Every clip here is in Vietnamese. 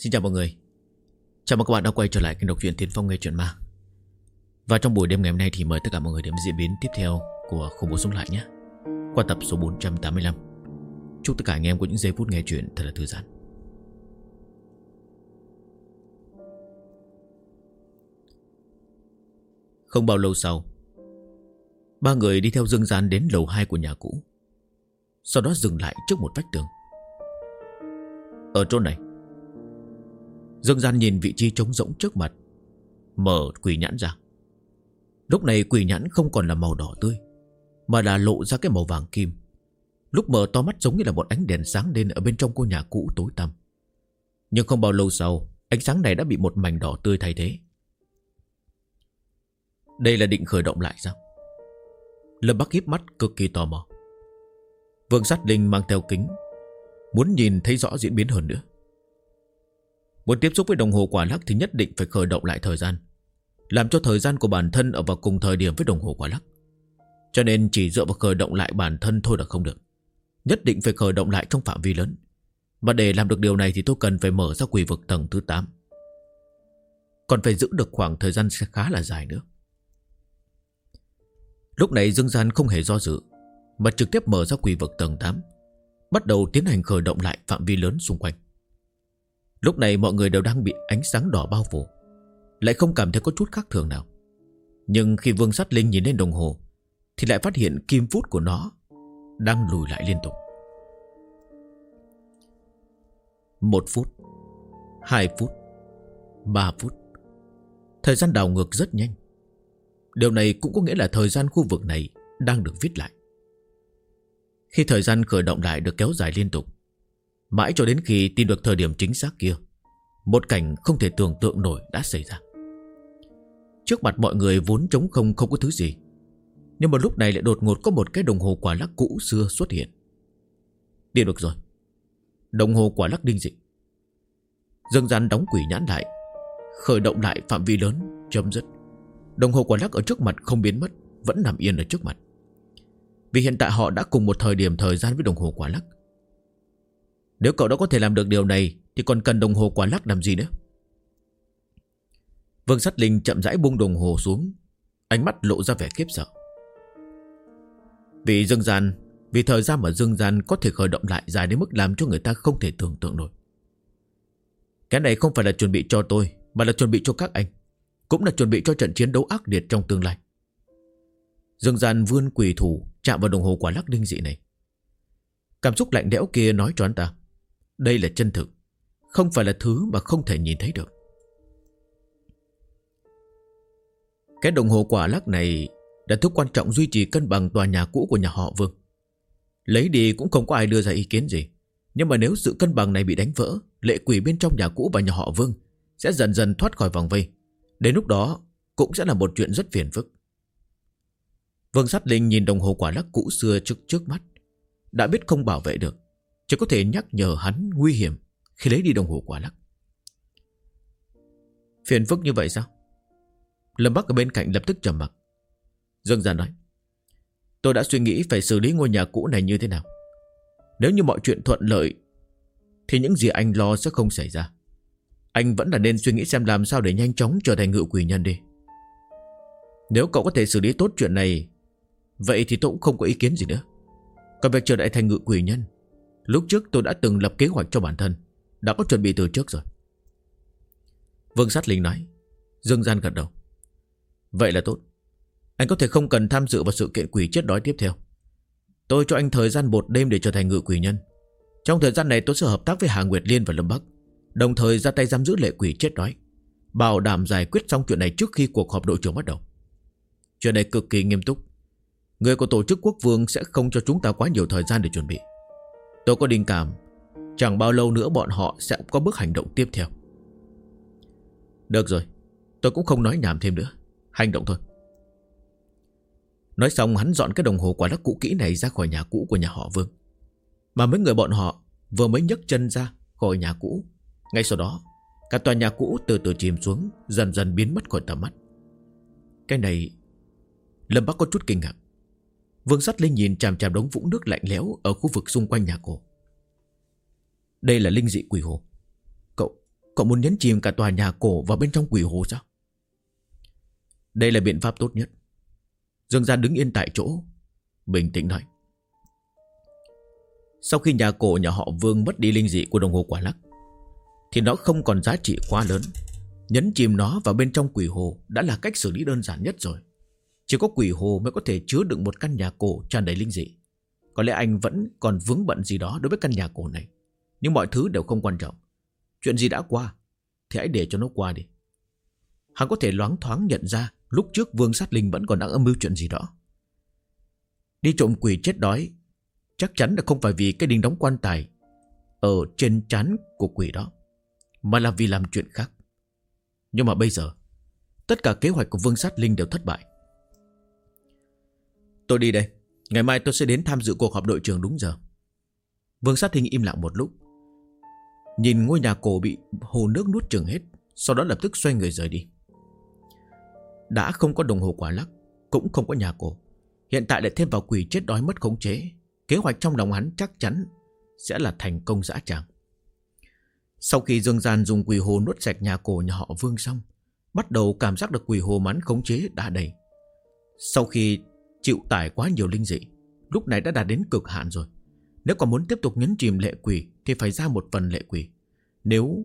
Xin chào mọi người. Chào mừng các bạn đã quay trở lại kênh đọc truyện Tiến Phong nghe truyện ma. Và trong buổi đêm ngày hôm nay thì mời tất cả mọi người đến diễn biến tiếp theo của Khủng bố sống lại nhé. Qua tập số 485. Chúc tất cả anh em có những giây phút nghe truyện thật là thư giãn. Không bao lâu sau, ba người đi theo Dương Gian đến lầu 2 của nhà cũ. Sau đó dừng lại trước một vách tường. Ở chỗ này, Dương Gian nhìn vị trí trống rỗng trước mặt, mở quỷ nhãn ra. Lúc này quỷ nhãn không còn là màu đỏ tươi, mà là lộ ra cái màu vàng kim. Lúc mở to mắt giống như là một ánh đèn sáng lên ở bên trong ngôi nhà cũ tối tăm. Nhưng không bao lâu sau, ánh sáng này đã bị một mảnh đỏ tươi thay thế. Đây là định khởi động lại sao? Lâm Bắc híp mắt cực kỳ tò mò. Vương Sát Linh mang theo kính, muốn nhìn thấy rõ diễn biến hơn nữa. Muốn tiếp xúc với đồng hồ quả lắc thì nhất định phải khởi động lại thời gian, làm cho thời gian của bản thân ở vào cùng thời điểm với đồng hồ quả lắc. Cho nên chỉ dựa vào khởi động lại bản thân thôi là không được, nhất định phải khởi động lại trong phạm vi lớn. Mà để làm được điều này thì tôi cần phải mở ra quỷ vực tầng thứ 8, còn phải giữ được khoảng thời gian khá là dài nữa. Lúc này Dương Gian không hề do dự, mà trực tiếp mở ra quỷ vực tầng 8, bắt đầu tiến hành khởi động lại phạm vi lớn xung quanh. Lúc này mọi người đều đang bị ánh sáng đỏ bao phủ, lại không cảm thấy có chút khác thường nào. Nhưng khi Vương Sát Linh nhìn lên đồng hồ thì lại phát hiện kim phút của nó đang lùi lại liên tục. 1 phút, 2 phút, 3 phút. Thời gian đảo ngược rất nhanh. Điều này cũng có nghĩa là thời gian khu vực này đang được viết lại. Khi thời gian khởi động lại được kéo dài liên tục, mãi cho đến khi tìm được thời điểm chính xác kia, một cảnh không thể tưởng tượng nổi đã xảy ra. Trước mặt mọi người vốn trống không, không có thứ gì, nhưng mà lúc này lại đột ngột có một cái đồng hồ quả lắc cũ xưa xuất hiện. Đi được rồi, đồng hồ quả lắc đinh dị. Dương Gian đóng quỷ nhãn lại, khởi động lại phạm vi lớn, chấm dứt. Đồng hồ quả lắc ở trước mặt không biến mất, vẫn nằm yên ở trước mặt. Vì hiện tại họ đã cùng một thời điểm thời gian với đồng hồ quả lắc. Nếu cậu đã có thể làm được điều này thì còn cần đồng hồ quả lắc làm gì nữa? Vương Sát Linh chậm rãi buông đồng hồ xuống, ánh mắt lộ ra vẻ khiếp sợ. Vì thời gian mà Dương Gian có thể khởi động lại dài đến mức làm cho người ta không thể tưởng tượng nổi. Cái này không phải là chuẩn bị cho tôi, mà là chuẩn bị cho các anh, cũng là chuẩn bị cho trận chiến đấu ác liệt trong tương lai. Dương Gian vươn quỷ thủ chạm vào đồng hồ quả lắc đinh dị này. Cảm xúc lạnh lẽo kia nói cho anh ta, đây là chân thực, không phải là thứ mà không thể nhìn thấy được. Cái đồng hồ quả lắc này là thứ quan trọng duy trì cân bằng tòa nhà cũ của nhà họ Vương. Lấy đi cũng không có ai đưa ra ý kiến gì. Nhưng mà nếu sự cân bằng này bị đánh vỡ, lệ quỷ bên trong nhà cũ và nhà họ Vương sẽ dần dần thoát khỏi vòng vây. Đến lúc đó cũng sẽ là một chuyện rất phiền phức. Vương Sát Linh nhìn đồng hồ quả lắc cũ xưa trước mắt, đã biết không bảo vệ được, chỉ có thể nhắc nhở hắn nguy hiểm khi lấy đi đồng hồ quả lắc. Phiền phức như vậy sao? Lâm Bắc ở bên cạnh lập tức trầm mặc. Dương Gian nói, tôi đã suy nghĩ phải xử lý ngôi nhà cũ này như thế nào. Nếu như mọi chuyện thuận lợi thì những gì anh lo sẽ không xảy ra. Anh vẫn là nên suy nghĩ xem làm sao để nhanh chóng trở thành ngự quỷ nhân đi. Nếu cậu có thể xử lý tốt chuyện này, vậy thì tôi cũng không có ý kiến gì nữa. Còn việc trở lại thành ngự quỷ nhân, lúc trước tôi đã từng lập kế hoạch cho bản thân, đã có chuẩn bị từ trước rồi. Vương Sát Linh nói. Dương Gian gật đầu. Vậy là tốt. Anh có thể không cần tham dự vào sự kiện quỷ chết đói tiếp theo. Tôi cho anh thời gian 1 đêm để trở thành ngự quỷ nhân. Trong thời gian này tôi sẽ hợp tác với Hà Nguyệt Liên và Lâm Bắc, đồng thời ra tay giam giữ lệ quỷ chết đói, bảo đảm giải quyết xong chuyện này trước khi cuộc họp đội trưởng bắt đầu. Chuyện này cực kỳ nghiêm túc. Người của tổ chức quốc vương sẽ không cho chúng ta quá nhiều thời gian để chuẩn bị. Tôi có linh cảm chẳng bao lâu nữa bọn họ sẽ có bước hành động tiếp theo. Được rồi, tôi cũng không nói nhảm thêm nữa, hành động thôi. Nói xong hắn dọn cái đồng hồ quả lắc cũ kỹ này ra khỏi nhà cũ của nhà họ Vương. Mà mấy người bọn họ vừa mới nhấc chân ra khỏi nhà cũ, ngay sau đó cả tòa nhà cũ từ từ chìm xuống, dần dần biến mất khỏi tầm mắt. Cái này, Lâm Bắc có chút kinh ngạc. Vương Sát Linh nhìn chằm chằm đống vũng nước lạnh lẽo ở khu vực xung quanh nhà cổ. Đây là linh dị quỷ hồ. Cậu muốn nhấn chìm cả tòa nhà cổ vào bên trong quỷ hồ sao? Đây là biện pháp tốt nhất. Dương Gian đứng yên tại chỗ, bình tĩnh nói. Sau khi nhà cổ nhà họ Vương mất đi linh dị của đồng hồ quả lắc thì nó không còn giá trị quá lớn. Nhấn chìm nó vào bên trong quỷ hồ đã là cách xử lý đơn giản nhất rồi. Chỉ có quỷ hồ mới có thể chứa đựng một căn nhà cổ tràn đầy linh dị. Có lẽ anh vẫn còn vướng bận gì đó đối với căn nhà cổ này, nhưng mọi thứ đều không quan trọng. Chuyện gì đã qua thì hãy để cho nó qua đi. Hắn có thể loáng thoáng nhận ra lúc trước Vương Sát Linh vẫn còn đang âm mưu chuyện gì đó. Đi trộm quỷ chết đói chắc chắn là không phải vì cái đinh đóng quan tài ở trên trán của quỷ đó, mà là vì làm chuyện khác. Nhưng mà bây giờ tất cả kế hoạch của Vương Sát Linh đều thất bại. Tôi đi đây. Ngày mai tôi sẽ đến tham dự cuộc họp đội trưởng đúng giờ. Vương Sát Linh im lặng một lúc, nhìn ngôi nhà cổ bị hồ nước nuốt chửng hết, sau đó lập tức xoay người rời đi. Đã không có đồng hồ quả lắc, cũng không có nhà cổ, hiện tại lại thêm vào quỷ chết đói mất khống chế, kế hoạch trong lòng hắn chắc chắn sẽ là thành công dã tràng. Sau khi Dương Gian dùng quỷ hồ nuốt sạch nhà cổ nhà họ Vương xong, bắt đầu cảm giác được quỷ hồ mắn khống chế đã đầy. Sau khi chịu tải quá nhiều linh dị, lúc này đã đạt đến cực hạn rồi. Nếu còn muốn tiếp tục nhấn chìm lệ quỷ thì phải ra một phần lệ quỷ. Nếu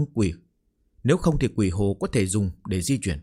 không thì quỷ hồ có thể dùng để di chuyển.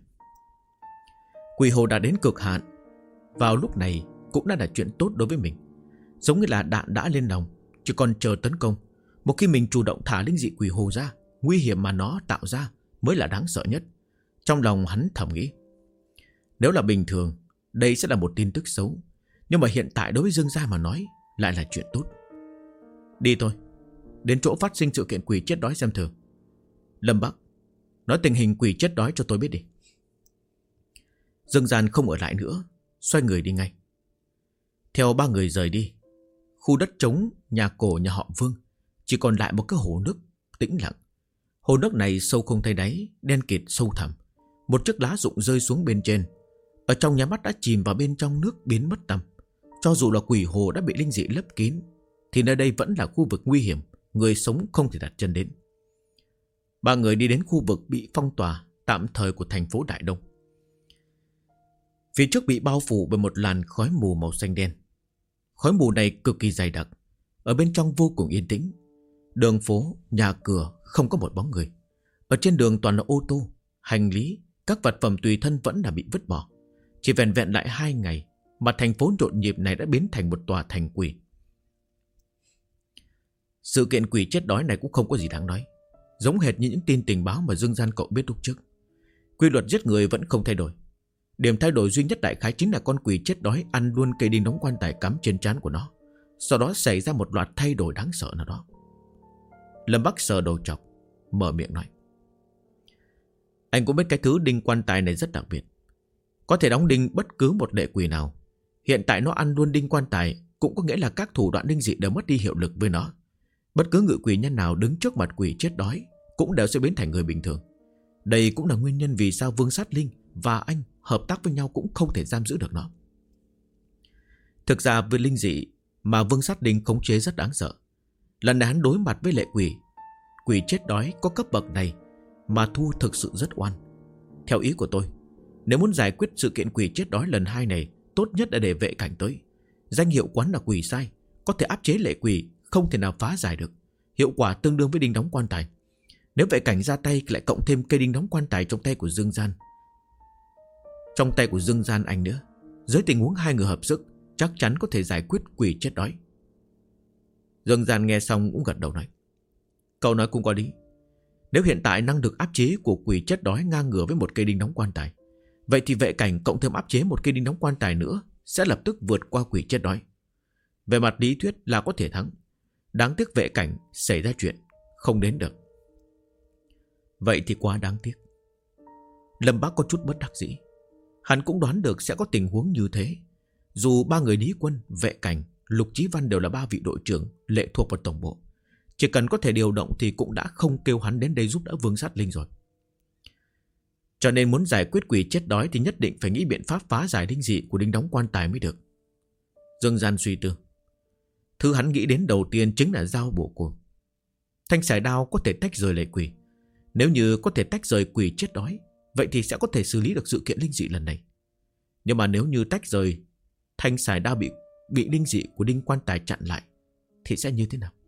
Quỷ hồ đã đến cực hạn vào lúc này cũng đã là chuyện tốt đối với mình. Giống như là đạn đã lên nòng, chỉ còn chờ tấn công. Một khi mình chủ động thả linh dị quỷ hồ ra, nguy hiểm mà nó tạo ra mới là đáng sợ nhất. Trong lòng hắn thầm nghĩ, nếu là bình thường đây sẽ là một tin tức xấu, nhưng mà hiện tại đối với Dương gia mà nói lại là chuyện tốt. Đi thôi, đến chỗ phát sinh sự kiện quỷ chết đói xem thử. Lâm Bắc, nói tình hình quỷ chết đói cho tôi biết đi. Dương Gian không ở lại nữa, xoay người đi ngay. Theo ba người rời đi, khu đất trống nhà cổ nhà họ Vương chỉ còn lại một cái hồ nước tĩnh lặng. Hồ nước này sâu không thấy đáy, đen kịt sâu thẳm. Một chiếc lá rụng rơi xuống bên trên, ở trong nháy mắt đã chìm vào bên trong nước biến mất tăm. Cho dù là quỷ hồ đã bị linh dị lấp kín thì nơi đây vẫn là khu vực nguy hiểm, người sống không thể đặt chân đến. Ba người đi đến khu vực bị phong tỏa tạm thời của thành phố Đại Đông. Phía trước bị bao phủ bởi một làn khói mù màu xanh đen. Khói mù này cực kỳ dày đặc, ở bên trong vô cùng yên tĩnh. Đường phố, nhà cửa không có một bóng người. Ở trên đường toàn là ô tô, hành lý, các vật phẩm tùy thân vẫn là bị vứt bỏ. Chỉ vẹn vẹn lại 2 ngày mà thành phố nhộn nhịp này đã biến thành một tòa thành quỷ. Sự kiện quỷ chết đói này cũng không có gì đáng nói, giống hệt như những tin tình báo mà Dương Gian cậu biết lúc trước. Quy luật giết người vẫn không thay đổi. Điểm thay đổi duy nhất đại khái chính là con quỷ chết đói ăn luôn cây đinh đóng quan tài cắm trên trán của nó. Sau đó xảy ra một loạt thay đổi đáng sợ nào đó. Lâm Bắc sờ đầu chọc, mở miệng nói, anh cũng biết cái thứ đinh quan tài này rất đặc biệt, có thể đóng đinh bất cứ một lệ quỷ nào. Hiện tại nó ăn luôn đinh quan tài, cũng có nghĩa là các thủ đoạn linh dị đều mất đi hiệu lực với nó. Bất cứ ngự quỷ nhân nào đứng trước mặt quỷ chết đói cũng đều sẽ biến thành người bình thường. Đây cũng là nguyên nhân vì sao Vương Sát Linh và anh hợp tác với nhau cũng không thể giam giữ được nó. Thực ra với linh dị mà Vương Sát Linh khống chế rất đáng sợ. Lần này hắn đối mặt với lệ quỷ chết đói có cấp bậc này mà thu thực sự rất oan. Theo ý của tôi, nếu muốn giải quyết sự kiện quỷ chết đói lần 2 này, tốt nhất là để Vệ Cảnh tới. Danh hiệu quán là quỷ sai, có thể áp chế lệ quỷ, không thể nào phá giải được. Hiệu quả tương đương với đinh đóng quan tài. Nếu Vệ Cảnh ra tay lại cộng thêm cây đinh đóng quan tài trong tay của Dương Gian, anh nữa, dưới tình huống 2 người hợp sức, chắc chắn có thể giải quyết quỷ chết đói. Dương Gian nghe xong cũng gật đầu nói, cậu nói cũng có lý. Nếu hiện tại năng lực áp chế của quỷ chết đói ngang ngửa với một cây đinh đóng quan tài, vậy thì Vệ Cảnh cộng thêm áp chế một cây đinh đóng quan tài nữa sẽ lập tức vượt qua quỷ chết đói. Về mặt lý thuyết là có thể thắng. Đáng tiếc Vệ Cảnh xảy ra chuyện không đến được. Vậy thì quá đáng tiếc. Lâm Bác có chút bất đắc dĩ. Hắn cũng đoán được sẽ có tình huống như thế. Dù 3 người Lý Quân, Vệ Cảnh, Lục Chí Văn đều là 3 vị đội trưởng lệ thuộc vào tổng bộ, chỉ cần có thể điều động thì cũng đã không kêu hắn đến đây giúp đỡ Vương Sát Linh rồi. Cho nên muốn giải quyết quỷ chết đói thì nhất định phải nghĩ biện pháp phá giải linh dị của đinh đóng quan tài mới được. Dương Gian suy tư. Thứ hắn nghĩ đến đầu tiên chính là dao bổ côn. Thanh sải đao có thể tách rời lệ quỷ. Nếu như có thể tách rời quỷ chết đói, vậy thì sẽ có thể xử lý được sự kiện linh dị lần này. Nhưng mà nếu như tách rời, thanh xài đao bị linh dị của Đinh Quan Tài chặn lại, thì sẽ như thế nào?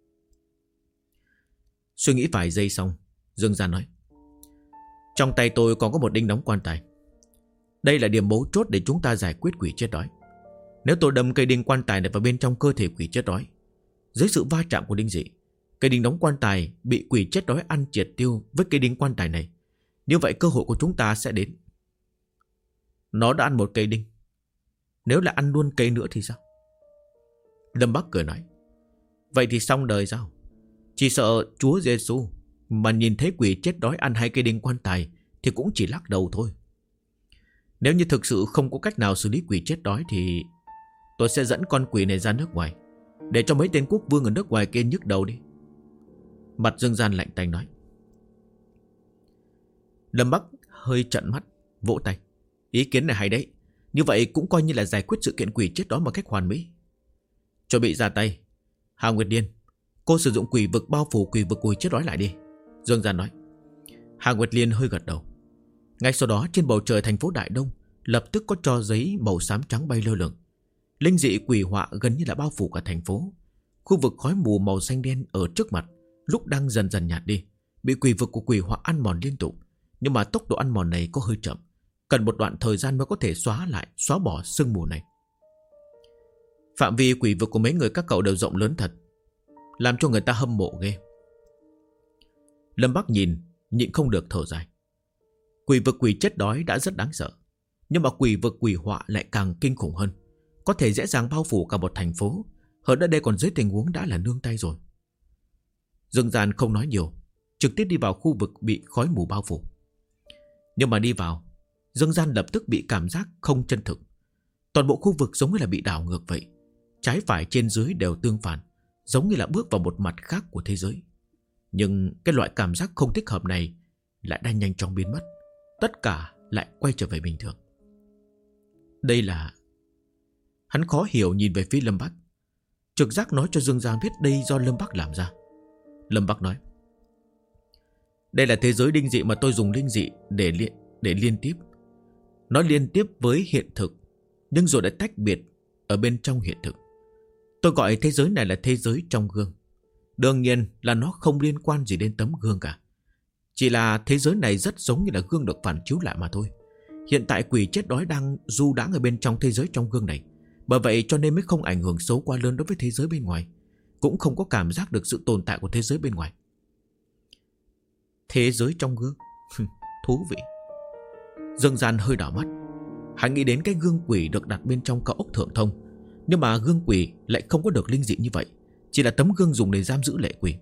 Suy nghĩ vài giây xong, Dương Gian nói: trong tay tôi còn có một đinh đóng quan tài. Đây là điểm mấu chốt để chúng ta giải quyết quỷ chết đói. Nếu tôi đâm cây đinh quan tài này vào bên trong cơ thể quỷ chết đói, dưới sự va chạm của linh dị, cây đinh đóng quan tài bị quỷ chết đói ăn triệt tiêu với cây đinh quan tài này, như vậy cơ hội của chúng ta sẽ đến. Nó đã ăn một cây đinh, nếu là ăn luôn cây nữa thì sao? Lâm Bắc cười nói: vậy thì xong đời sao? Chỉ sợ Chúa Giêsu mà nhìn thấy quỷ chết đói ăn 2 cây đinh quan tài thì cũng chỉ lắc đầu thôi. Nếu như thực sự không có cách nào xử lý quỷ chết đói thì tôi sẽ dẫn con quỷ này ra nước ngoài, để cho mấy tên quốc vương ở nước ngoài kia nhức đầu đi. Mặt Dương Gian lạnh tanh nói. Lâm Bắc hơi trợn mắt, vỗ tay: ý kiến này hay đấy. Như vậy cũng coi như là giải quyết sự kiện quỷ chết đói một cách hoàn mỹ. Chuẩn bị ra tay. Hà Nguyệt Điên, cô sử dụng quỷ vực bao phủ quỷ vực quỷ chết đói lại đi, Dương Gian nói. Hà Nguyệt Liên hơi gật đầu. Ngay sau đó trên bầu trời thành phố Đại Đông lập tức có tro giấy màu xám trắng bay lơ lửng. Linh dị quỷ họa gần như là bao phủ cả thành phố. Khu vực khói mù màu xanh đen ở trước mặt lúc đang dần dần nhạt đi, bị quỷ vực của quỷ họa ăn mòn liên tục. Nhưng mà tốc độ ăn mòn này có hơi chậm, cần một đoạn thời gian mới có thể xóa bỏ sương mù này. Phạm vi quỷ vực của mấy người các cậu đều rộng lớn thật, làm cho người ta hâm mộ ghê. Lâm Bắc nhìn, nhịn không được thở dài. Quỷ vực quỷ chết đói đã rất đáng sợ, nhưng mà quỷ vực quỷ họa lại càng kinh khủng hơn, có thể dễ dàng bao phủ cả một thành phố. Hơn nữa đây còn dưới tình huống đã là nương tay rồi. Dương Gian không nói nhiều, trực tiếp đi vào khu vực bị khói mù bao phủ. Nhưng mà đi vào, Dương Gian lập tức bị cảm giác không chân thực. Toàn bộ khu vực giống như là bị đảo ngược vậy, trái phải trên dưới đều tương phản, giống như là bước vào một mặt khác của thế giới. Nhưng cái loại cảm giác không thích hợp này lại đang nhanh chóng biến mất. Tất cả lại quay trở về bình thường. Đây là... Hắn khó hiểu nhìn về phía Lâm Bắc. Trực giác nói cho Dương Gian biết đây do Lâm Bắc làm ra. Lâm Bắc nói: đây là thế giới linh dị mà tôi dùng linh dị để liên tiếp. Nó liên tiếp với hiện thực, nhưng rồi đã tách biệt ở bên trong hiện thực. Tôi gọi thế giới này là thế giới trong gương. Đương nhiên là nó không liên quan gì đến tấm gương cả. Chỉ là thế giới này rất giống như là gương được phản chiếu lại mà thôi. Hiện tại quỷ chết đói đang du đãng ở bên trong thế giới trong gương này. Bởi vậy cho nên mới không ảnh hưởng xấu quá lớn đối với thế giới bên ngoài, cũng không có cảm giác được sự tồn tại của thế giới bên ngoài. Thế giới trong gương thú vị. Dương Gian hơi đảo mắt. Hắn nghĩ đến cái gương quỷ được đặt bên trong cao ốc Thượng Thông, nhưng mà gương quỷ lại không có được linh dị như vậy, chỉ là tấm gương dùng để giam giữ lệ quỷ.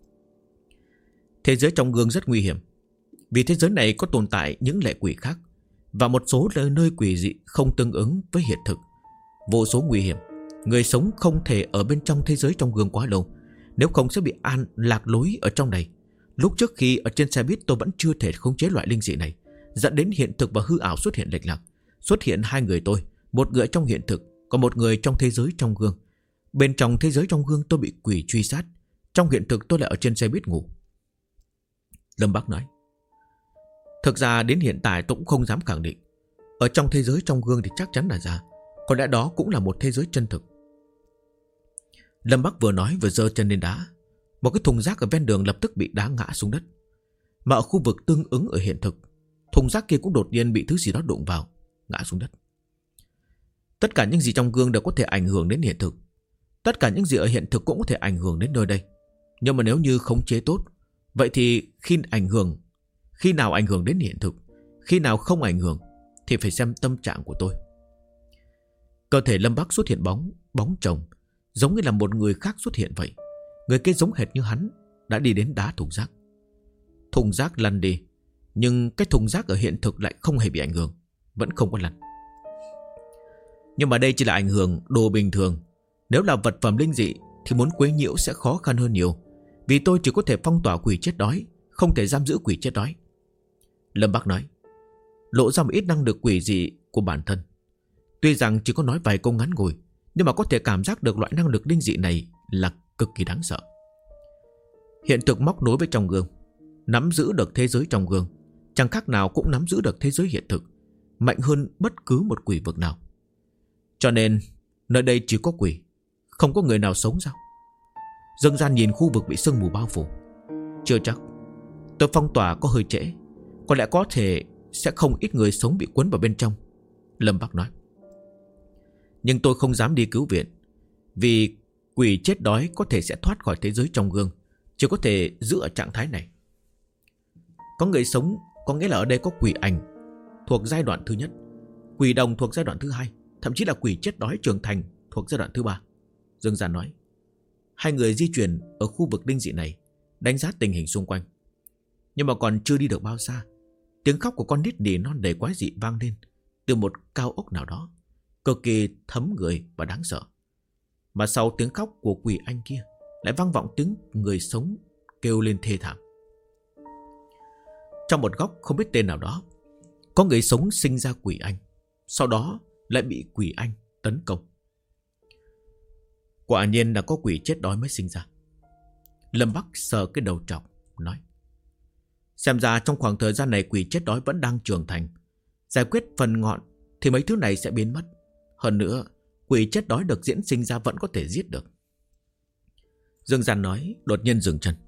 Thế giới trong gương rất nguy hiểm, vì thế giới này có tồn tại những lệ quỷ khác, và một số nơi quỷ dị không tương ứng với hiện thực. Vô số nguy hiểm, người sống không thể ở bên trong thế giới trong gương quá lâu, nếu không sẽ bị lạc lối ở trong này. Lúc trước khi ở trên xe buýt tôi vẫn chưa thể khống chế loại linh dị này, dẫn đến hiện thực và hư ảo xuất hiện lệch lạc. Xuất hiện 2 người tôi, một người trong hiện thực, còn một người trong thế giới trong gương. Bên trong thế giới trong gương tôi bị quỷ truy sát, trong hiện thực tôi lại ở trên xe buýt ngủ. Lâm Bắc nói: thực ra đến hiện tại tôi cũng không dám khẳng định. Ở trong thế giới trong gương thì chắc chắn là giả, có lẽ đó cũng là một thế giới chân thực. Lâm Bắc vừa nói vừa giơ chân lên đá. Một cái thùng rác ở ven đường lập tức bị đá ngã xuống đất. Mà ở khu vực tương ứng ở hiện thực, thùng rác kia cũng đột nhiên bị thứ gì đó đụng vào, ngã xuống đất. Tất cả những gì trong gương đều có thể ảnh hưởng đến hiện thực. Tất cả những gì ở hiện thực cũng có thể ảnh hưởng đến nơi đây. Nhưng mà nếu như khống chế tốt, vậy thì khi nào ảnh hưởng đến hiện thực, khi nào không ảnh hưởng thì phải xem tâm trạng của tôi. Cơ thể Lâm Bắc xuất hiện bóng chồng, giống như là một người khác xuất hiện vậy. Người kia giống hệt như hắn, đã đi đến đá thùng rác. Thùng rác lăn đi, nhưng cái thùng rác ở hiện thực lại không hề bị ảnh hưởng, vẫn không có lăn. Nhưng mà đây chỉ là ảnh hưởng đồ bình thường. Nếu là vật phẩm linh dị thì muốn quấy nhiễu sẽ khó khăn hơn nhiều, vì tôi chỉ có thể phong tỏa quỷ chết đói, không thể giam giữ quỷ chết đói. Lâm Bắc nói, lộ ra một ít năng lực quỷ dị của bản thân. Tuy rằng chỉ có nói vài câu ngắn ngủi, nhưng mà có thể cảm giác được loại năng lực linh dị này là cực kỳ đáng sợ. Hiện thực móc nối với trong gương. nắm giữ được thế giới trong gương, chẳng khác nào cũng nắm giữ được thế giới hiện thực, mạnh hơn bất cứ một quỷ vực nào. Cho nên nơi đây chỉ có quỷ, không có người nào sống sao? Dương Gian nhìn khu vực bị sương mù bao phủ. Chưa chắc, tôi phong tỏa có hơi trễ, có lẽ có thể sẽ không ít người sống bị cuốn vào bên trong, Lâm Bắc nói. Nhưng tôi không dám đi cứu viện, vì quỷ chết đói có thể sẽ thoát khỏi thế giới trong gương, chỉ có thể giữ ở trạng thái này. Có người sống, có nghĩa là ở đây có quỷ ảnh thuộc giai đoạn thứ nhất, quỷ đồng thuộc giai đoạn thứ hai, thậm chí là quỷ chết đói trưởng thành thuộc giai đoạn thứ ba, Dương Gian nói. Hai người di chuyển ở khu vực linh dị này, đánh giá tình hình xung quanh. Nhưng mà còn chưa đi được bao xa, tiếng khóc của con nít nỉ non đầy quái dị vang lên từ một cao ốc nào đó, cực kỳ thấm người và đáng sợ. Mà sau tiếng khóc của quỷ anh kia lại vang vọng tiếng người sống kêu lên thê thảm. Trong một góc không biết tên nào đó, có người sống sinh ra quỷ anh, sau đó lại bị quỷ anh tấn công. Quả nhiên là có quỷ chết đói mới sinh ra. Lâm Bắc sờ cái đầu trọc nói, xem ra trong khoảng thời gian này quỷ chết đói vẫn đang trưởng thành. Giải quyết phần ngọn thì mấy thứ này sẽ biến mất. Hơn nữa, quỷ chết đói được diễn sinh ra vẫn có thể giết được. Dương Gian nói, đột nhiên dừng chân.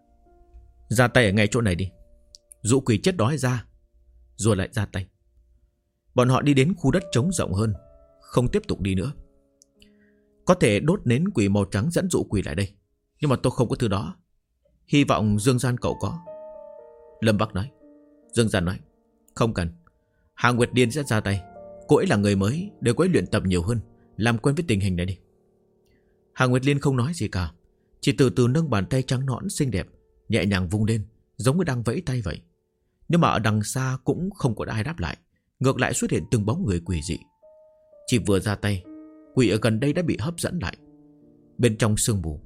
Ra tay ở ngay chỗ này đi, dụ quỷ chết đói ra, rồi lại ra tay. Bọn họ đi đến khu đất trống rộng hơn, không tiếp tục đi nữa. Có thể đốt nến quỷ màu trắng dẫn dụ quỷ lại đây, nhưng mà tôi không có thứ đó. Hy vọng Dương Gian cậu có. Lâm Bắc nói. Dương Gian nói, không cần, Hà Nguyệt Điên sẽ ra tay. Cô ấy là người mới, để cô ấy luyện tập nhiều hơn, làm quen với tình hình này đi. Hà Nguyệt Liên không nói gì cả, chỉ từ từ nâng bàn tay trắng nõn xinh đẹp, nhẹ nhàng vung lên, giống như đang vẫy tay vậy. Nhưng mà ở đằng xa cũng không có ai đáp lại, ngược lại xuất hiện từng bóng người quỷ dị. Chỉ vừa ra tay, quỷ ở gần đây đã bị hấp dẫn lại. Bên trong sương mù,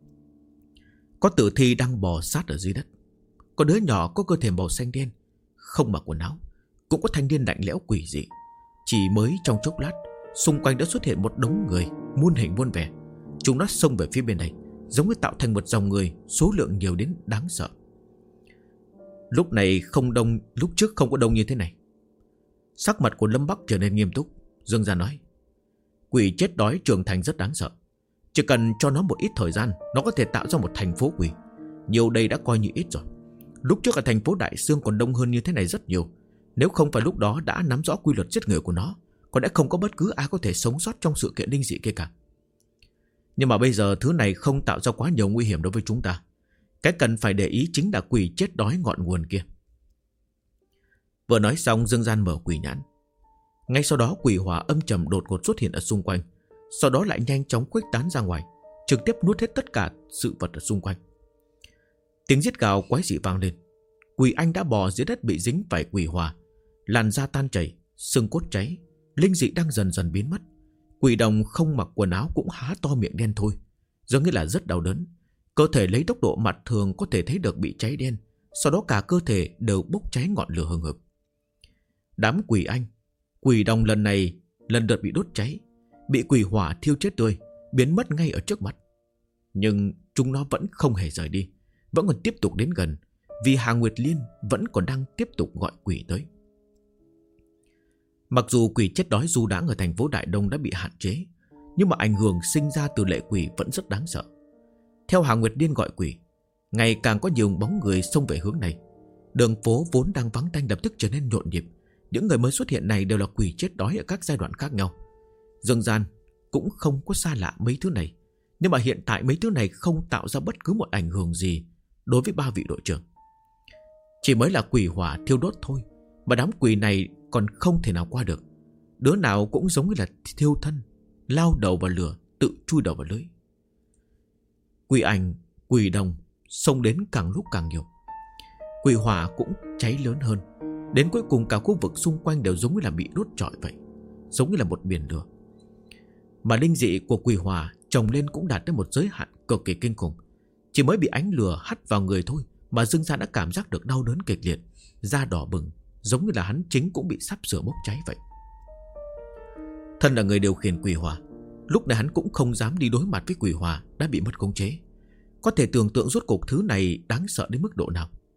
có tử thi đang bò sát ở dưới đất. Có đứa nhỏ có cơ thể màu xanh đen, không mặc quần áo. Cũng có thanh niên lạnh lẽo quỷ dị. Chỉ mới trong chốc lát, xung quanh đã xuất hiện một đống người muôn hình muôn vẻ. Chúng nó xông về phía bên này, giống như tạo thành một dòng người, số lượng nhiều đến đáng sợ. Lúc này không đông, lúc trước không có đông như thế này. Sắc mặt của Lâm Bắc trở nên nghiêm túc. Dương Gian nói, quỷ chết đói trưởng thành rất đáng sợ. Chỉ cần cho nó một ít thời gian, nó có thể tạo ra một thành phố quỷ. Nhiều đây đã coi như ít rồi. Lúc trước ở thành phố Đại Sương còn đông hơn như thế này rất nhiều. Nếu không phải lúc đó đã nắm rõ quy luật giết người của nó, có lẽ không có bất cứ ai có thể sống sót trong sự kiện linh dị kia cả. Nhưng mà bây giờ thứ này không tạo ra quá nhiều nguy hiểm đối với chúng ta. Cái cần phải để ý chính là quỷ chết đói ngọn nguồn kia. Vừa nói xong, Dương Gian mở quỷ nhãn. Ngay sau đó quỷ hỏa âm trầm đột ngột xuất hiện ở xung quanh, sau đó lại nhanh chóng khuếch tán ra ngoài, trực tiếp nuốt hết tất cả sự vật ở xung quanh. Tiếng giết gào quái dị vang lên. Quỷ anh đã bò dưới đất bị dính phải quỷ hỏa, làn da tan chảy, xương cốt cháy, linh dị đang dần dần biến mất. Quỷ đồng không mặc quần áo cũng há to miệng đen thôi, giống như là rất đau đớn. Cơ thể lấy tốc độ mặt thường có thể thấy được bị cháy đen, sau đó cả cơ thể đều bốc cháy ngọn lửa hừng hực. Đám quỷ anh, quỷ đồng lần này lần lượt bị đốt cháy, bị quỷ hỏa thiêu chết tươi, biến mất ngay ở trước mặt. Nhưng chúng nó vẫn không hề rời đi, vẫn còn tiếp tục đến gần, vì Hà Nguyệt Liên vẫn còn đang tiếp tục gọi quỷ tới. Mặc dù quỷ chết đói du đãng ở thành phố Đại Đông đã bị hạn chế, nhưng mà ảnh hưởng sinh ra từ lệ quỷ vẫn rất đáng sợ. Theo Hà Nguyệt Liên gọi quỷ, ngày càng có nhiều bóng người xông về hướng này. Đường phố vốn đang vắng tanh lập tức trở nên nhộn nhịp. Những người mới xuất hiện này đều là quỷ chết đói ở các giai đoạn khác nhau. Dương Gian cũng không có xa lạ mấy thứ này, nhưng mà hiện tại mấy thứ này không tạo ra bất cứ một ảnh hưởng gì đối với ba vị đội trưởng. Chỉ mới là quỷ hỏa thiêu đốt thôi, mà đám quỷ này còn không thể nào qua được. Đứa nào cũng giống như là thiêu thân, lao đầu vào lửa, tự chui đầu vào lưới. Quỷ ảnh, quỷ đồng xông đến càng lúc càng nhiều. Quỷ hỏa cũng cháy lớn hơn. Đến cuối cùng cả khu vực xung quanh đều giống như là bị đốt trọi vậy, giống như là một biển lửa. Mà linh dị của quỷ hỏa chồng lên cũng đạt đến một giới hạn cực kỳ kinh khủng. Chỉ mới bị ánh lửa hắt vào người thôi mà Dương Gian đã cảm giác được đau đớn kịch liệt, da đỏ bừng, giống như là hắn chính cũng bị sắp sửa bốc cháy vậy. Thân là người điều khiển quỷ hỏa, lúc này hắn cũng không dám đi đối mặt với quỷ hỏa đã bị mất khống chế. Có thể tưởng tượng rốt cuộc thứ này đáng sợ đến mức độ nào.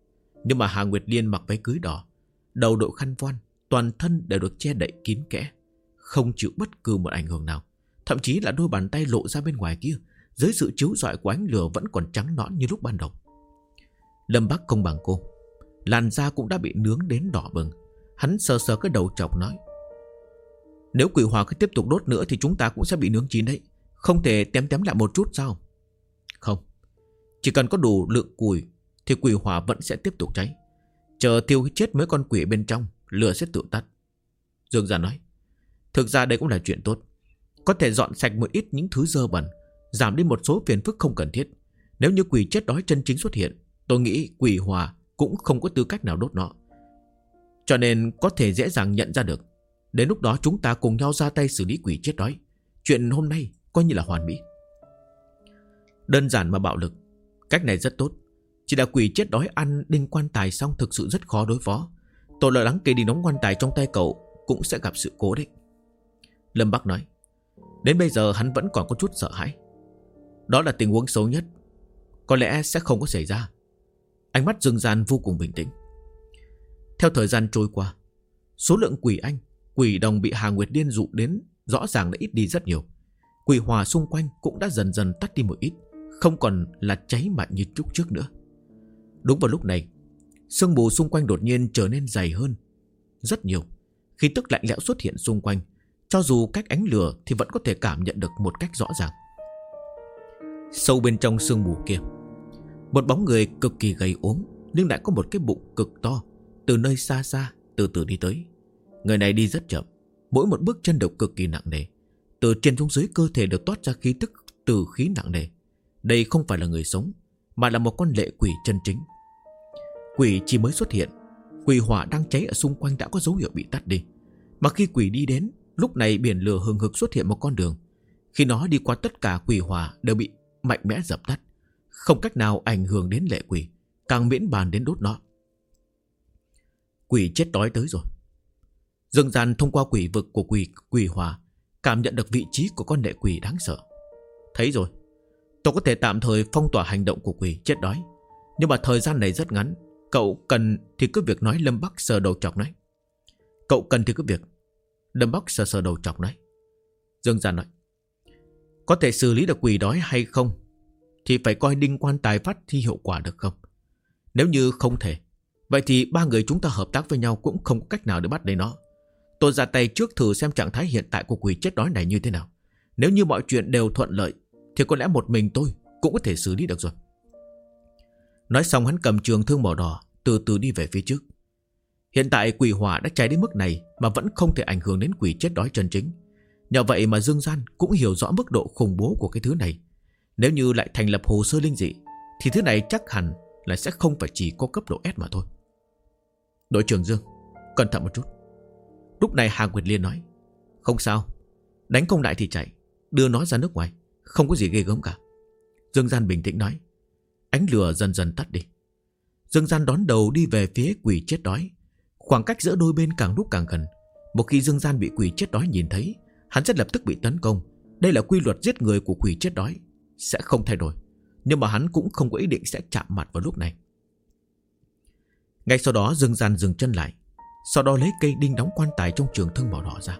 Nhưng mà Hà Nguyệt Liên mặc váy cưới đỏ, đầu đội khăn voan, toàn thân đều được che đậy kín kẽ, không chịu bất cứ một ảnh hưởng nào. Thậm chí là đôi bàn tay lộ ra bên ngoài kia, dưới sự chiếu rọi của ánh lửa vẫn còn trắng nõn như lúc ban đầu. Lâm Bắc không bằng cô, làn da cũng đã bị nướng đến đỏ bừng. Hắn sờ sờ cái đầu chọc nói: nếu quỷ hỏa cứ tiếp tục đốt nữa thì chúng ta cũng sẽ bị nướng chín đấy. Không thể tém lại một chút sao? Không, chỉ cần có đủ lượng củi thì quỷ hỏa vẫn sẽ tiếp tục cháy. Chờ thiêu chết mấy con quỷ bên trong, lửa sẽ tự tắt. Dương Gia nói: thực ra đây cũng là chuyện tốt, có thể dọn sạch một ít những thứ dơ bẩn, giảm đi một số phiền phức không cần thiết. Nếu như quỷ chết đói chân chính xuất hiện, tôi nghĩ quỷ hỏa cũng không có tư cách nào đốt nó, cho nên có thể dễ dàng nhận ra được. Đến lúc đó chúng ta cùng nhau ra tay xử lý quỷ chết đói. Chuyện hôm nay coi như là hoàn mỹ. Đơn giản mà bạo lực, cách này rất tốt. Chỉ là quỷ chết đói ăn đinh quan tài xong thực sự rất khó đối phó. Tôi lo lắng cây đinh đóng quan tài trong tay cậu cũng sẽ gặp sự cố đấy. Lâm Bắc nói. Đến bây giờ hắn vẫn còn có chút sợ hãi. Đó là tình huống xấu nhất, có lẽ sẽ không có xảy ra. Ánh mắt Dương Gian vô cùng bình tĩnh. Theo thời gian trôi qua, số lượng quỷ anh, quỷ đồng bị Hà Nguyệt Liên dụ đến rõ ràng đã ít đi rất nhiều. Quỷ hỏa xung quanh cũng đã dần dần tắt đi một ít, không còn là cháy mạnh như lúc trước nữa. Đúng vào lúc này, sương mù xung quanh đột nhiên trở nên dày hơn rất nhiều. Khí tức lạnh lẽo xuất hiện xung quanh, cho dù cách ánh lửa thì vẫn có thể cảm nhận được một cách rõ ràng. Sâu bên trong sương mù kia, một bóng người cực kỳ gầy ốm nhưng lại có một cái bụng cực to, từ nơi xa xa từ từ đi tới. Người này đi rất chậm, mỗi một bước chân đều cực kỳ nặng nề. Từ trên xuống dưới cơ thể được toát ra khí tức từ khí nặng nề. Đây không phải là người sống, mà là một con lệ quỷ chân chính. Quỷ chỉ mới xuất hiện, quỷ hỏa đang cháy ở xung quanh đã có dấu hiệu bị tắt đi. Mà khi quỷ đi đến, lúc này biển lửa hừng hực xuất hiện một con đường. Khi nó đi qua tất cả quỷ hỏa đều bị mạnh mẽ dập tắt, không cách nào ảnh hưởng đến lệ quỷ, càng miễn bàn đến đốt nó. Quỷ chết đói tới rồi. Dương Gian thông qua quỷ vực của quỷ hỏa cảm nhận được vị trí của con lệ quỷ đáng sợ. Thấy rồi, tôi có thể tạm thời phong tỏa hành động của quỷ chết đói, nhưng mà thời gian này rất ngắn. Cậu cần thì cứ việc nói. Lâm Bắc sờ đầu chọc nói. Cậu cần thì cứ việc. Lâm Bắc sờ đầu chọc nói. Dương Gian nói, có thể xử lý được quỷ đói hay không thì phải coi đinh quan tài phát thi hiệu quả được không. Nếu như không thể, vậy thì ba người chúng ta hợp tác với nhau cũng không có cách nào để bắt lấy nó. Tôi ra tay trước thử xem trạng thái hiện tại của quỷ chết đói này như thế nào. Nếu như mọi chuyện đều thuận lợi thì có lẽ một mình tôi cũng có thể xử lý được rồi. Nói xong hắn cầm trường thương màu đỏ từ từ đi về phía trước. Hiện tại quỷ hỏa đã cháy đến mức này mà vẫn không thể ảnh hưởng đến quỷ chết đói chân chính. Nhờ vậy mà Dương Gian cũng hiểu rõ mức độ khủng bố của cái thứ này. Nếu như lại thành lập hồ sơ linh dị thì thứ này chắc hẳn là sẽ không phải chỉ có cấp độ S mà thôi. Đội trưởng Dương, cẩn thận một chút. Lúc này Hà Nguyệt Liên nói. Không sao, đánh không lại thì chạy, đưa nó ra nước ngoài, không có gì ghê gớm cả. Dương Gian bình tĩnh nói. Ánh lửa dần dần tắt đi. Dương Gian đón đầu đi về phía quỷ chết đói. Khoảng cách giữa đôi bên càng lúc càng gần. Một khi Dương Gian bị quỷ chết đói nhìn thấy, hắn sẽ lập tức bị tấn công. Đây là quy luật giết người của quỷ chết đói, sẽ không thay đổi. Nhưng mà hắn cũng không có ý định sẽ chạm mặt vào lúc này. Ngay sau đó Dương Gian dừng chân lại, sau đó lấy cây đinh đóng quan tài trong trường thương màu đỏ ra.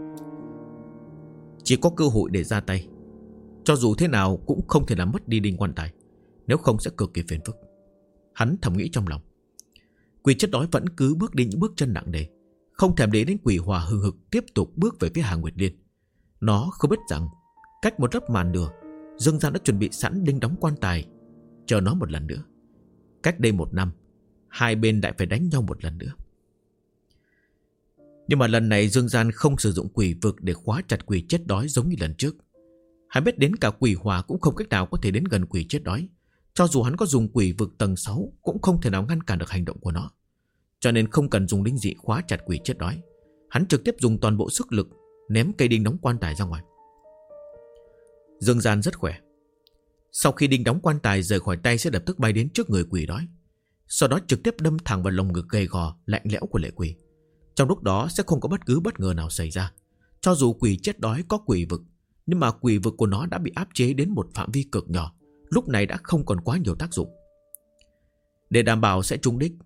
Chỉ có cơ hội để ra tay, cho dù thế nào cũng không thể làm mất đi đinh quan tài, nếu không sẽ cực kỳ phiền phức. Hắn thầm nghĩ trong lòng. Quỷ chết đói vẫn cứ bước đi những bước chân nặng nề, không thèm để đến quỷ hỏa hừng hực tiếp tục bước về phía Hà Nguyệt Liên. Nó không biết rằng cách một lớp màn lửa, Dương Gian đã chuẩn bị sẵn đinh đóng quan tài chờ nó một lần nữa. Cách đây 1 năm, hai bên lại phải đánh nhau một lần nữa. Nhưng mà lần này Dương Gian không sử dụng quỷ vực để khóa chặt quỷ chết đói giống như lần trước. Hắn biết đến cả quỷ hỏa cũng không cách nào có thể đến gần quỷ chết đói. Cho dù hắn có dùng quỷ vực tầng 6 cũng không thể nào ngăn cản được hành động của nó. Cho nên không cần dùng linh dị khóa chặt quỷ chết đói. Hắn trực tiếp dùng toàn bộ sức lực ném cây đinh đóng quan tài ra ngoài. Dương Gian rất khỏe. Sau khi đinh đóng quan tài rời khỏi tay sẽ lập tức bay đến trước người quỷ đói, sau đó trực tiếp đâm thẳng vào lồng ngực gầy gò lạnh lẽo của lệ quỷ. Trong lúc đó sẽ không có bất cứ bất ngờ nào xảy ra. Cho dù quỷ chết đói có quỷ vực, nhưng mà quỷ vực của nó đã bị áp chế đến một phạm vi cực nhỏ, lúc này đã không còn quá nhiều tác dụng. Để đảm bảo sẽ trúng đích,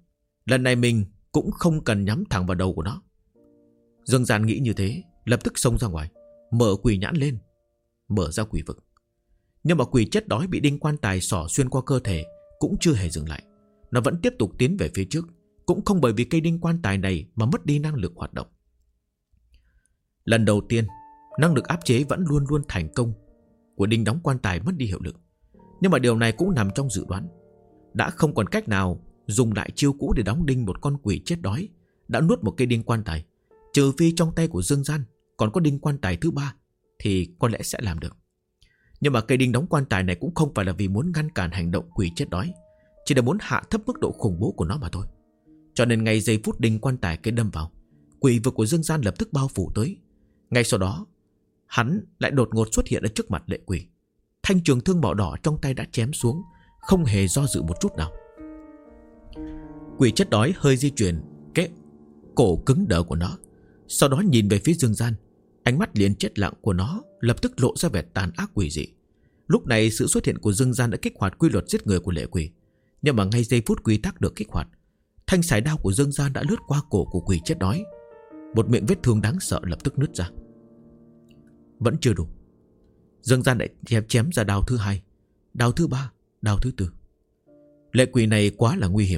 lần này mình cũng không cần nhắm thẳng vào đầu của nó. Dương Gian nghĩ như thế, lập tức xông ra ngoài, mở quỷ nhãn lên, mở ra quỷ vực. Nhưng mà quỷ chết đói bị đinh quan tài xỏ xuyên qua cơ thể cũng chưa hề dừng lại. Nó vẫn tiếp tục tiến về phía trước, cũng không bởi vì cây đinh quan tài này mà mất đi năng lực hoạt động. Lần đầu tiên, năng lực áp chế vẫn luôn luôn thành công của đinh đóng quan tài mất đi hiệu lực. Nhưng mà điều này cũng nằm trong dự đoán. Đã không còn cách nào dùng lại chiêu cũ để đóng đinh một con quỷ chết đói đã nuốt một cây đinh quan tài, trừ phi trong tay của Dương Gian còn có đinh quan tài thứ ba thì có lẽ sẽ làm được. Nhưng mà cây đinh đóng quan tài này cũng không phải là vì muốn ngăn cản hành động quỷ chết đói, chỉ là muốn hạ thấp mức độ khủng bố của nó mà thôi. Cho nên ngay giây phút đinh quan tài cái đâm vào, quỷ vực của Dương Gian lập tức bao phủ tới. Ngay sau đó, hắn lại đột ngột xuất hiện ở trước mặt lệ quỷ. Thanh trường thương màu đỏ trong tay đã chém xuống, không hề do dự một chút nào. Quỷ chết đói hơi di chuyển cái cổ cứng đờ của nó, sau đó nhìn về phía Dương Gian. Ánh mắt liền chết lặng của nó lập tức lộ ra vẻ tàn ác quỷ dị. Lúc này sự xuất hiện của Dương Gian đã kích hoạt quy luật giết người của lệ quỷ. Nhưng mà ngay giây phút quy tắc được kích hoạt, thanh sải đao của Dương Gian đã lướt qua cổ của quỷ chết đói. Một miệng vết thương đáng sợ lập tức nứt ra. Vẫn chưa đủ. Dương Gian lại chém ra đao thứ hai, đao thứ ba, đao thứ tư. Lệ quỷ này quá là nguy hiểm.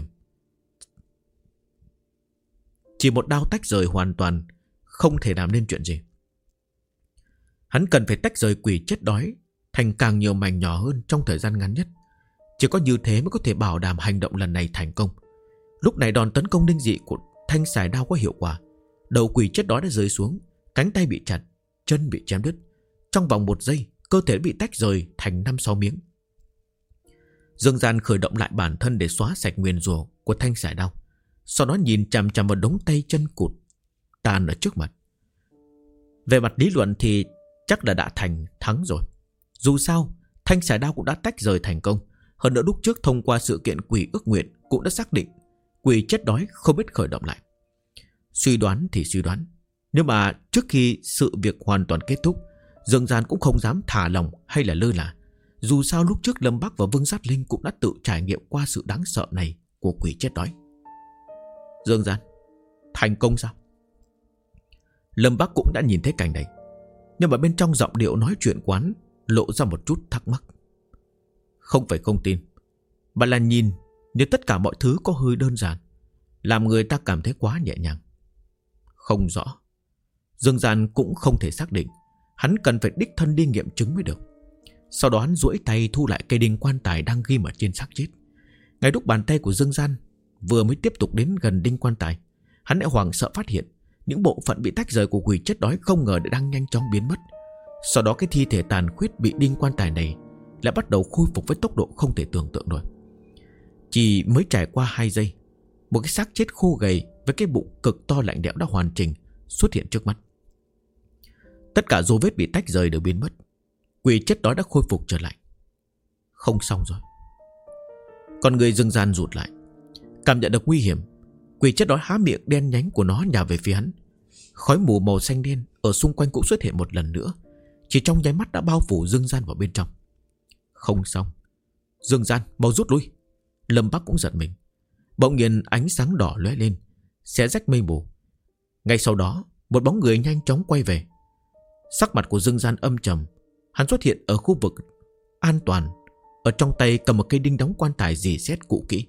Chỉ một đao tách rời hoàn toàn không thể làm nên chuyện gì. Hắn cần phải tách rời quỷ chết đói thành càng nhiều mảnh nhỏ hơn trong thời gian ngắn nhất. Chỉ có như thế mới có thể bảo đảm hành động lần này thành công. Lúc này đòn tấn công linh dị của thanh sải đao có hiệu quả. Đầu quỷ chết đói đã rơi xuống, cánh tay bị chặt, chân bị chém đứt. Trong vòng 1 giây, cơ thể bị tách rời thành 5-6 miếng. Dương Gian khởi động lại bản thân để xóa sạch nguyền rủa của thanh sải đao. Sau đó nhìn chằm chằm vào đống tay chân cụt tàn ở trước mặt. Về mặt lý luận thì chắc là đã thắng rồi. Dù sao, thanh sải đao cũng đã tách rời thành công. Hơn nữa lúc trước thông qua sự kiện quỷ ước nguyện cũng đã xác định quỷ chết đói không biết khởi động lại. Suy đoán thì suy đoán, nhưng mà trước khi sự việc hoàn toàn kết thúc, Dương Gian cũng không dám thả lòng hay là lơ là. Dù sao lúc trước Lâm Bắc và Vương Sát Linh cũng đã tự trải nghiệm qua sự đáng sợ này của quỷ chết đói. Dương Gian, thành công sao? Lâm Bắc cũng đã nhìn thấy cảnh này, nhưng mà bên trong giọng điệu nói chuyện quán lộ ra một chút thắc mắc. Không phải không tin, mà là nhìn như tất cả mọi thứ có hơi đơn giản, làm người ta cảm thấy quá nhẹ nhàng. Không rõ. Dương Gian cũng không thể xác định. Hắn cần phải đích thân đi nghiệm chứng mới được. Sau đó hắn duỗi tay thu lại cây đinh quan tài đang ghim ở trên xác chết. Ngay lúc bàn tay của Dương Gian vừa mới tiếp tục đến gần đinh quan tài, hắn lại hoảng sợ phát hiện những bộ phận bị tách rời của quỷ chết đói không ngờ đang nhanh chóng biến mất. Sau đó cái thi thể tàn khuyết bị đinh quan tài này lại bắt đầu khôi phục với tốc độ không thể tưởng tượng nổi. Chỉ mới trải qua 2 giây, một cái xác chết khô gầy với cái bụng cực to lạnh lẽo đã hoàn chỉnh xuất hiện trước mắt. Tất cả dấu vết bị tách rời đều biến mất. Quỷ chết đói đã khôi phục trở lại. Không xong rồi. Con người Dương Gian rụt lại. Cảm nhận được nguy hiểm, quỷ chết đói há miệng đen nhánh của nó nhào về phía hắn. Khói mù màu xanh đen ở xung quanh cũng xuất hiện một lần nữa, chỉ trong nháy mắt đã bao phủ Dương Gian vào bên trong. Không xong. Dương Gian, mau rút lui. Lâm Bắc cũng giật mình. Bỗng nhiên ánh sáng đỏ lóe lên, xé rách mây mù. Ngay sau đó, một bóng người nhanh chóng quay về. Sắc mặt của Dương Gian âm trầm. Hắn xuất hiện ở khu vực an toàn, ở trong tay cầm một cây đinh đóng quan tài rỉ sét cũ kỹ.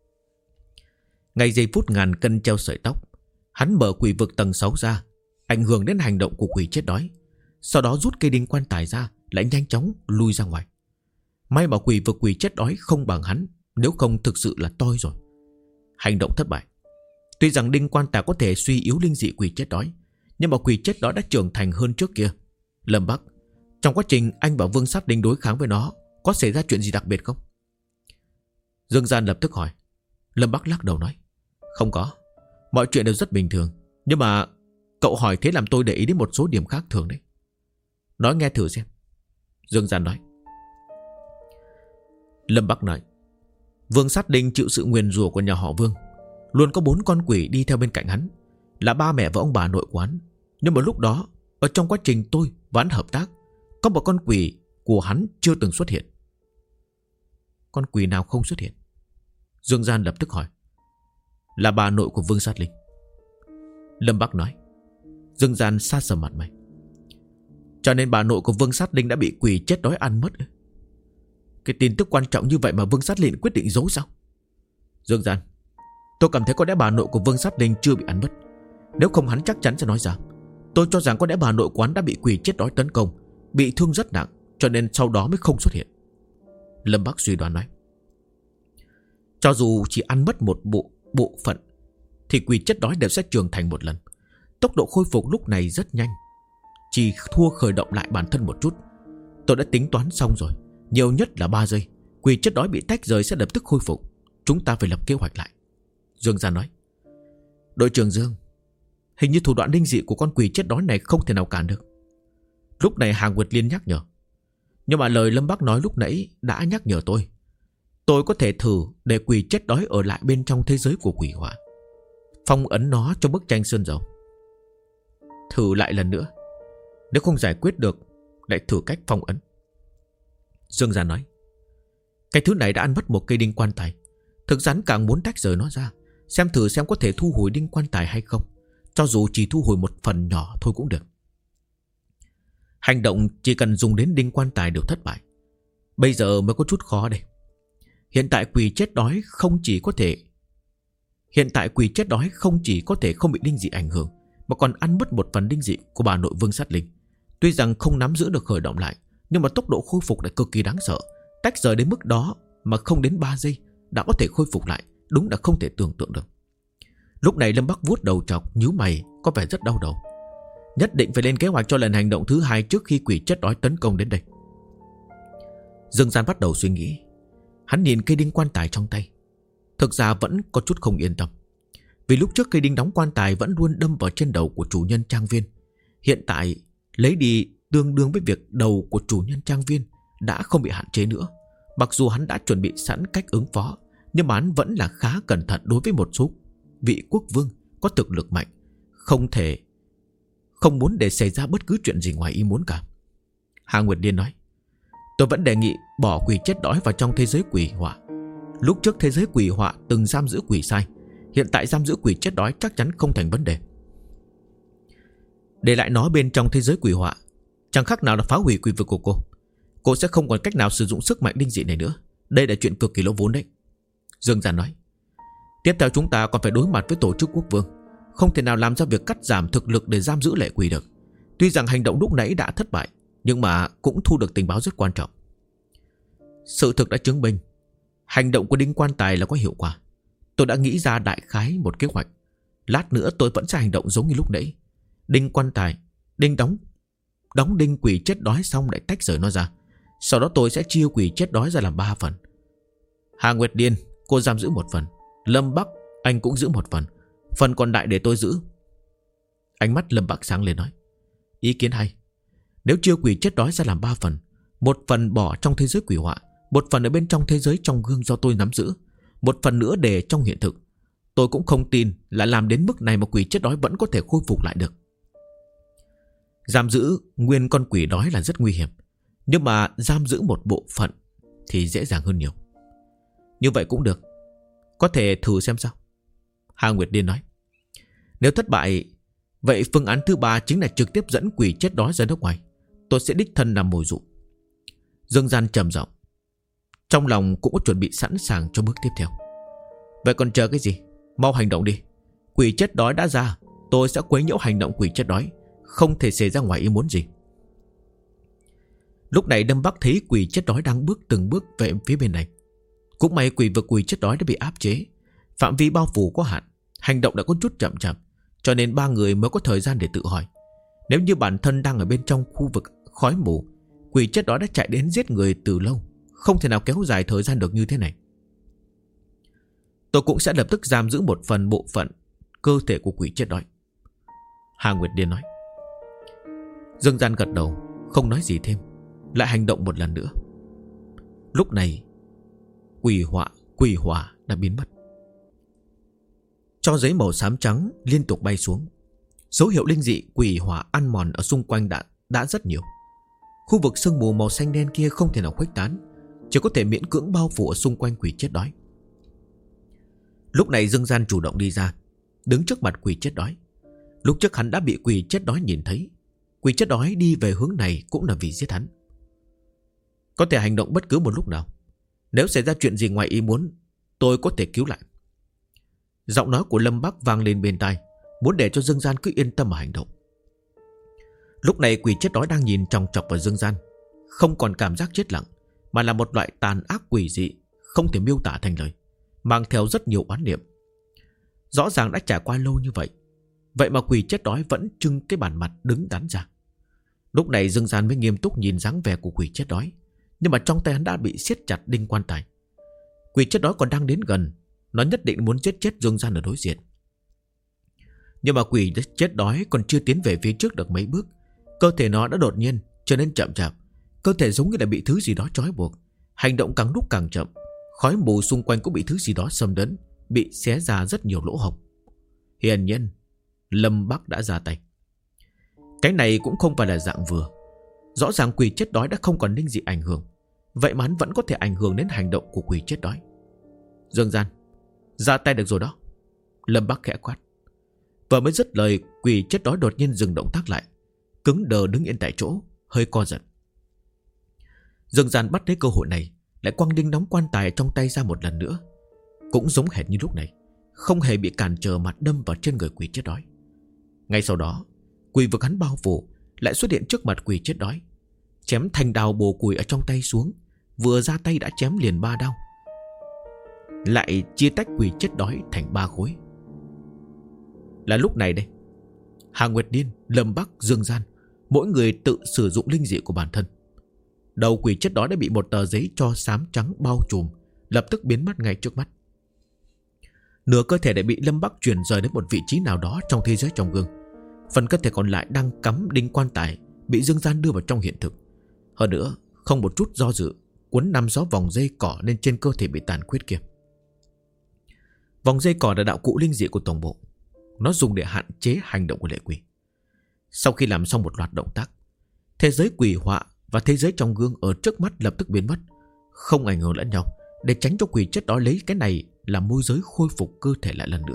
Ngay giây phút ngàn cân treo sợi tóc, hắn mở quỷ vực tầng 6 ra, ảnh hưởng đến hành động của quỷ chết đói. Sau đó rút cây đinh quan tài ra, lại nhanh chóng lui ra ngoài. May mà quỷ vực quỷ chết đói không bằng hắn, nếu không thực sự là toi rồi. Hành động thất bại. Tuy rằng đinh quan tài có thể suy yếu linh dị quỷ chết đói, nhưng mà quỷ chết đói đã trưởng thành hơn trước kia. Lâm Bắc, trong quá trình anh và Vương Sát Linh đối kháng với nó, có xảy ra chuyện gì đặc biệt không? Dương Gian lập tức hỏi. Lâm Bắc lắc đầu nói, không có, mọi chuyện đều rất bình thường. Nhưng mà cậu hỏi thế làm tôi để ý đến một số điểm khác thường đấy. Nói nghe thử xem. Dương Gian nói. Lâm Bắc nói, Vương Sát Linh chịu sự nguyền rủa của nhà họ Vương. Luôn có 4 con quỷ đi theo bên cạnh hắn, là ba mẹ và ông bà nội quán. Nhưng mà lúc đó, ở trong quá trình tôi và hắn hợp tác, có một con quỷ của hắn chưa từng xuất hiện. Con quỷ nào không xuất hiện? Dương Gian lập tức hỏi. là bà nội của Vương Sát Linh. Lâm Bắc nói. Dương Gian sát sầm mặt mày. Cho nên bà nội của Vương Sát Linh đã bị quỷ chết đói ăn mất. Cái tin tức quan trọng như vậy mà Vương Sát Linh quyết định giấu sao? Dương Gian, tôi cảm thấy có lẽ bà nội của Vương Sát Linh chưa bị ăn mất. Nếu không hắn chắc chắn sẽ nói ra. Tôi cho rằng có lẽ bà nội của hắn đã bị quỷ chết đói tấn công, bị thương rất nặng, cho nên sau đó mới không xuất hiện. Lâm Bắc suy đoán nói. Cho dù chỉ ăn mất một bộ phận thì quỷ chết đói đều sẽ trưởng thành một lần. Tốc độ khôi phục lúc này rất nhanh, chỉ thua khởi động lại bản thân một chút. Tôi đã tính toán xong rồi, nhiều nhất là 3 giây quỷ chết đói bị tách rời sẽ lập tức khôi phục. Chúng ta phải lập kế hoạch lại. Dương Gia nói. Đội trưởng Dương, hình như thủ đoạn linh dị của con quỷ chết đói này không thể nào cản được. Lúc này Hà Nguyệt Liên nhắc nhở. Nhưng mà lời Lâm Bắc nói lúc nãy đã nhắc nhở tôi. Tôi có thể thử để quỷ chết đói ở lại bên trong thế giới của quỷ hỏa, phong ấn nó trong bức tranh sơn dầu. Thử lại lần nữa. Nếu không giải quyết được, lại thử cách phong ấn. Dương Gia nói. Cái thứ này đã ăn mất một cây đinh quan tài. Thực rắn càng muốn tách rời nó ra, xem thử xem có thể thu hồi đinh quan tài hay không. Cho dù chỉ thu hồi một phần nhỏ thôi cũng được. Hành động chỉ cần dùng đến đinh quan tài đều thất bại. Bây giờ mới có chút khó đây. Hiện tại quỷ chết đói không chỉ có thể không bị linh dị ảnh hưởng, mà còn ăn mất một phần linh dị của bà nội Vương Sát Linh. Tuy rằng không nắm giữ được khởi động lại, nhưng mà tốc độ khôi phục lại cực kỳ đáng sợ. Tách rời đến mức đó mà không đến 3 giây đã có thể khôi phục lại, đúng là không thể tưởng tượng được. Lúc này Lâm Bắc vuốt đầu chọc, nhíu mày, có vẻ rất đau đầu. Nhất định phải lên kế hoạch cho lần hành động thứ 2 trước khi quỷ chết đói tấn công đến đây. Dương Gian bắt đầu suy nghĩ. Hắn nhìn cây đinh quan tài trong tay, thực ra vẫn có chút không yên tâm. Vì lúc trước cây đinh đóng quan tài vẫn luôn đâm vào trên đầu của chủ nhân trang viên. Hiện tại lấy đi tương đương với việc đầu của chủ nhân trang viên đã không bị hạn chế nữa. Mặc dù hắn đã chuẩn bị sẵn cách ứng phó, nhưng mà hắn vẫn là khá cẩn thận đối với một số vị quốc vương có thực lực mạnh. Không muốn để xảy ra bất cứ chuyện gì ngoài ý muốn cả. Hà Nguyệt Liên nói. Tôi vẫn đề nghị bỏ quỷ chết đói vào trong thế giới quỷ hỏa. Lúc trước thế giới quỷ hỏa từng giam giữ quỷ sai, hiện tại giam giữ quỷ chết đói chắc chắn không thành vấn đề. Để lại nó bên trong thế giới quỷ hỏa chẳng khác nào là phá hủy quỷ vực của cô. Cô sẽ không còn cách nào sử dụng sức mạnh linh dị này nữa. Đây là chuyện cực kỳ lỗ vốn đấy. Dương Giản nói. Tiếp theo chúng ta còn phải đối mặt với tổ chức quốc vương. Không thể nào làm ra việc cắt giảm thực lực để giam giữ lệ quỷ được. Tuy rằng hành động lúc nãy đã thất bại, nhưng mà cũng thu được tình báo rất quan trọng. Sự thực đã chứng minh hành động của đinh quan tài là có hiệu quả. Tôi đã nghĩ ra đại khái một kế hoạch. Lát nữa tôi vẫn sẽ hành động giống như lúc nãy. Đinh quan tài, đinh đóng đinh quỷ chết đói xong lại tách rời nó ra. Sau đó tôi sẽ chia quỷ chết đói ra làm 3 phần. Hà Nguyệt Điên, cô giam giữ 1 phần. Lâm Bắc, anh cũng giữ 1 phần. Phần còn lại để tôi giữ. Ánh mắt Lâm Bắc sáng lên nói. Ý kiến hay. Nếu chia quỷ chết đói ra làm 3 phần, 1 phần bỏ trong thế giới quỷ họa, 1 phần ở bên trong thế giới trong gương do tôi nắm giữ, 1 phần nữa để trong hiện thực. Tôi cũng không tin là làm đến mức này mà quỷ chết đói vẫn có thể khôi phục lại được. Giam giữ nguyên con quỷ đói là rất nguy hiểm, nhưng mà giam giữ một bộ phận thì dễ dàng hơn nhiều. Như vậy cũng được. Có thể thử xem sao. Hà Nguyệt Điên nói. Nếu thất bại, vậy phương án thứ 3 chính là trực tiếp dẫn quỷ chết đói ra nước ngoài. Tôi sẽ đích thân làm mồi dụ. Dương Gian trầm giọng, trong lòng cũng có chuẩn bị sẵn sàng cho bước tiếp theo. Vậy còn chờ cái gì? Mau hành động đi. Quỷ chết đói đã ra, tôi sẽ quấy nhiễu hành động quỷ chết đói, không thể xảy ra ngoài ý muốn gì. Lúc này Lâm Bắc thấy quỷ chết đói đang bước từng bước về phía bên này. Cũng may quỷ vực quỷ chết đói đã bị áp chế, phạm vi bao phủ có hạn, hành động đã có chút chậm chạp, cho nên 3 người mới có thời gian để tự hỏi. Nếu như bản thân đang ở bên trong khu vực khói mù, quỷ chết đói đã chạy đến giết người từ lâu, không thể nào kéo dài thời gian được như thế này. Tôi cũng sẽ lập tức giam giữ một phần bộ phận cơ thể của quỷ chết đói. Hà Nguyệt Điên nói. Dương Gian gật đầu, không nói gì thêm, lại hành động một lần nữa. Lúc này quỷ hỏa đã biến mất. Cho giấy màu xám trắng liên tục bay xuống. Dấu hiệu linh dị quỷ hỏa ăn mòn ở xung quanh đã rất nhiều. Khu vực sương mù màu xanh đen kia không thể nào khuếch tán, chỉ có thể miễn cưỡng bao phủ ở xung quanh quỷ chết đói. Lúc này Dương Gian chủ động đi ra, đứng trước mặt quỷ chết đói. Lúc trước hắn đã bị quỷ chết đói nhìn thấy. Quỷ chết đói đi về hướng này cũng là vì giết hắn. Có thể hành động bất cứ một lúc nào. Nếu xảy ra chuyện gì ngoài ý muốn, tôi có thể cứu lại. Giọng nói của Lâm Bắc vang lên bên tai, muốn để cho Dương Gian cứ yên tâm mà hành động. Lúc này quỷ chết đói đang nhìn chòng chọc vào Dương Gian, không còn cảm giác chết lặng, mà là một loại tàn ác quỷ dị, không thể miêu tả thành lời, mang theo rất nhiều oán niệm. Rõ ràng đã trải qua lâu như vậy, vậy mà quỷ chết đói vẫn trưng cái bản mặt đứng đắn ra. Lúc này Dương Gian mới nghiêm túc nhìn dáng vẻ của quỷ chết đói, nhưng mà trong tay hắn đã bị siết chặt đinh quan tài. Quỷ chết đói còn đang đến gần, nó nhất định muốn giết chết Dương Gian ở đối diện. Nhưng mà quỷ chết đói còn chưa tiến về phía trước được mấy bước, cơ thể nó đã đột nhiên trở nên chậm chạp. Cơ thể giống như là bị thứ gì đó trói buộc, hành động càng lúc càng chậm. Khói mù xung quanh cũng bị thứ gì đó xâm lấn, bị xé ra rất nhiều lỗ hổng. Hiển nhiên Lâm Bắc đã ra tay. Cái này cũng không phải là dạng vừa. Rõ ràng quỷ chết đói đã không còn linh dị ảnh hưởng, vậy mà hắn vẫn có thể ảnh hưởng đến hành động của quỷ chết đói. Dương Gian, ra tay được rồi đó. Lâm Bắc khẽ quát. Vừa mới dứt lời, quỷ chết đói đột nhiên dừng động tác lại, cứng đờ đứng yên tại chỗ, hơi co giật. Dương Gian bắt lấy cơ hội này, lại quăng đinh đóng quan tài trong tay ra một lần nữa. Cũng giống hệt như lúc này, không hề bị cản trở mà đâm vào trên người quỷ chết đói. Ngay sau đó, quỷ vực hắn bao phủ lại xuất hiện trước mặt quỷ chết đói, chém thanh đao bổ củi ở trong tay xuống, vừa ra tay đã chém liền 3 đao, lại chia tách quỷ chết đói thành 3 khối. Là lúc này đây, Hà Nguyệt Điên, Lâm Bắc, Dương Gian, mỗi người tự sử dụng linh dị của bản thân. Đầu quỷ chết đói đã bị một tờ giấy tro xám trắng bao trùm, lập tức biến mất ngay trước mắt. Nửa cơ thể đã bị Lâm Bắc chuyển rời đến một vị trí nào đó trong thế giới trong gương. Phần cơ thể còn lại đang cắm đinh quan tài, bị Dương Gian đưa vào trong hiện thực. Hơn nữa, không một chút do dự, cuốn 5 gió vòng dây cỏ lên trên cơ thể bị tàn khuyết kia. Vòng dây cỏ là đạo cụ linh dị của tổng bộ, nó dùng để hạn chế hành động của lệ quỷ. Sau khi làm xong một loạt động tác, thế giới quỷ họa và thế giới trong gương ở trước mắt lập tức biến mất, không ảnh hưởng lẫn nhau, để tránh cho quỷ chết đó lấy cái này làm môi giới khôi phục cơ thể lại lần nữa.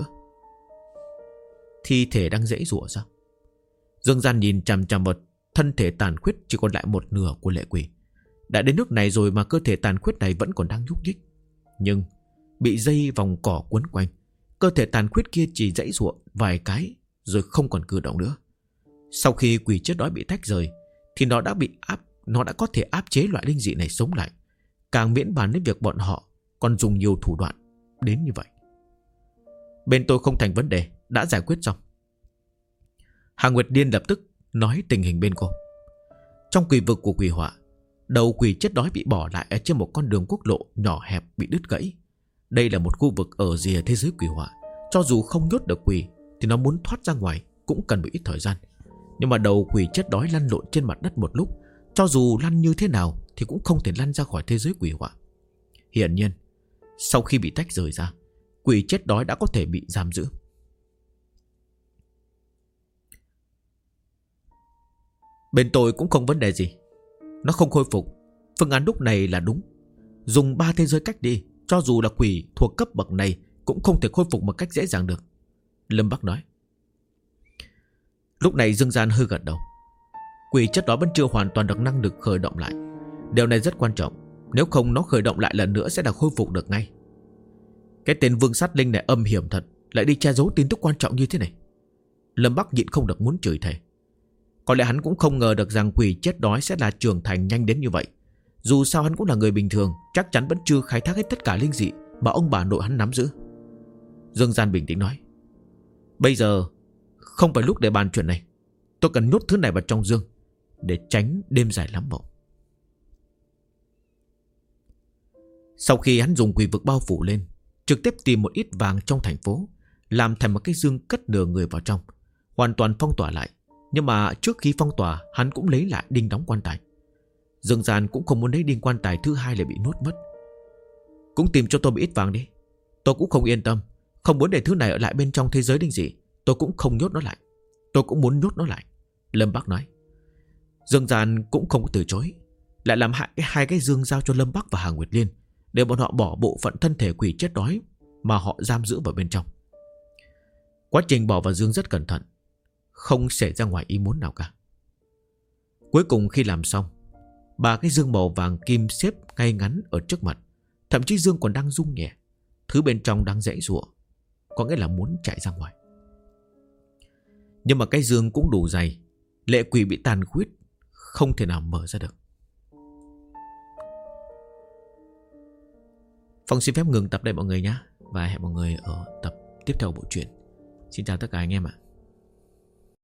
Thi thể đang giãy giụa sao? Dương Gian nhìn chằm chằm vào thân thể tàn khuyết chỉ còn lại một nửa của lệ quỷ. Đã đến nước này rồi mà cơ thể tàn khuyết này vẫn còn đang nhúc nhích, nhưng bị dây vòng cỏ quấn quanh, cơ thể tàn khuyết kia chỉ giãy giụa vài cái rồi không còn cử động nữa. Sau khi quỷ chết đói bị tách rời thì nó đã có thể áp chế loại linh dị này sống lại, càng miễn bàn đến việc bọn họ còn dùng nhiều thủ đoạn đến như vậy. Bên tôi không thành vấn đề, đã giải quyết xong. Hà Nguyệt Điên lập tức nói tình hình bên cô. Trong quỷ vực của quỷ họa, đầu quỷ chết đói bị bỏ lại ở trên một con đường quốc lộ nhỏ hẹp bị đứt gãy. Đây là một khu vực ở rìa thế giới quỷ họa, cho dù không nhốt được quỷ thì nó muốn thoát ra ngoài cũng cần một ít thời gian. Nhưng mà đầu quỷ chết đói lăn lộn trên mặt đất một lúc, cho dù lăn như thế nào thì cũng không thể lăn ra khỏi thế giới quỷ họa. Hiển nhiên, sau khi bị tách rời ra, quỷ chết đói đã có thể bị giam giữ. Bên tôi cũng không vấn đề gì, nó không khôi phục. Phương án lúc này là đúng. Dùng 3 thế giới cách đi, cho dù là quỷ thuộc cấp bậc này cũng không thể khôi phục một cách dễ dàng được, Lâm Bắc nói. Lúc này Dương Gian hơi gật đầu. Quỷ chất đó vẫn chưa hoàn toàn được năng lực khởi động lại. Điều này rất quan trọng, nếu không nó khởi động lại lần nữa sẽ là khôi phục được ngay. Cái tên Vương Sát Linh này âm hiểm thật, lại đi che giấu tin tức quan trọng như thế này. Lâm Bắc nhịn không được muốn chửi thề. Có lẽ hắn cũng không ngờ được rằng quỷ chết đói sẽ là trưởng thành nhanh đến như vậy. Dù sao hắn cũng là người bình thường, chắc chắn vẫn chưa khai thác hết tất cả linh dị mà ông bà nội hắn nắm giữ. Dương Gian bình tĩnh nói. Bây giờ không phải lúc để bàn chuyện này. Tôi cần nhốt thứ này vào trong dương, để tránh đêm dài lắm mộng. Sau khi hắn dùng quỷ vực bao phủ lên, trực tiếp tìm một ít vàng trong thành phố, làm thành một cái dương cất nửa người vào trong, hoàn toàn phong tỏa lại. Nhưng mà trước khi phong tỏa, hắn cũng lấy lại đinh đóng quan tài. Dương Gian cũng không muốn lấy đinh quan tài thứ hai lại bị nuốt mất. Cũng tìm cho tôi một ít vàng đi. Tôi cũng không yên tâm, không muốn để thứ này ở lại bên trong thế giới linh dị. Tôi cũng không nhốt nó lại. Tôi cũng muốn nhốt nó lại, Lâm Bắc nói. Dương Gian cũng không có từ chối, lại làm hai cái dương giao cho Lâm Bắc và Hà Nguyệt Liên, để bọn họ bỏ bộ phận thân thể quỷ chết đói mà họ giam giữ vào bên trong. Quá trình bỏ vào dương rất cẩn thận, không xảy ra ngoài ý muốn nào cả. Cuối cùng khi làm xong, 3 cái dương màu vàng kim xếp ngay ngắn ở trước mặt. Thậm chí dương còn đang rung nhẹ. Thứ bên trong đang giãy giụa, có nghĩa là muốn chạy ra ngoài. Nhưng mà cái dương cũng đủ dày, lệ quỷ bị tàn khuyết, không thể nào mở ra được. Phong xin phép ngừng tập đây mọi người nhé. Và hẹn mọi người ở tập tiếp theo bộ truyện. Xin chào tất cả anh em ạ.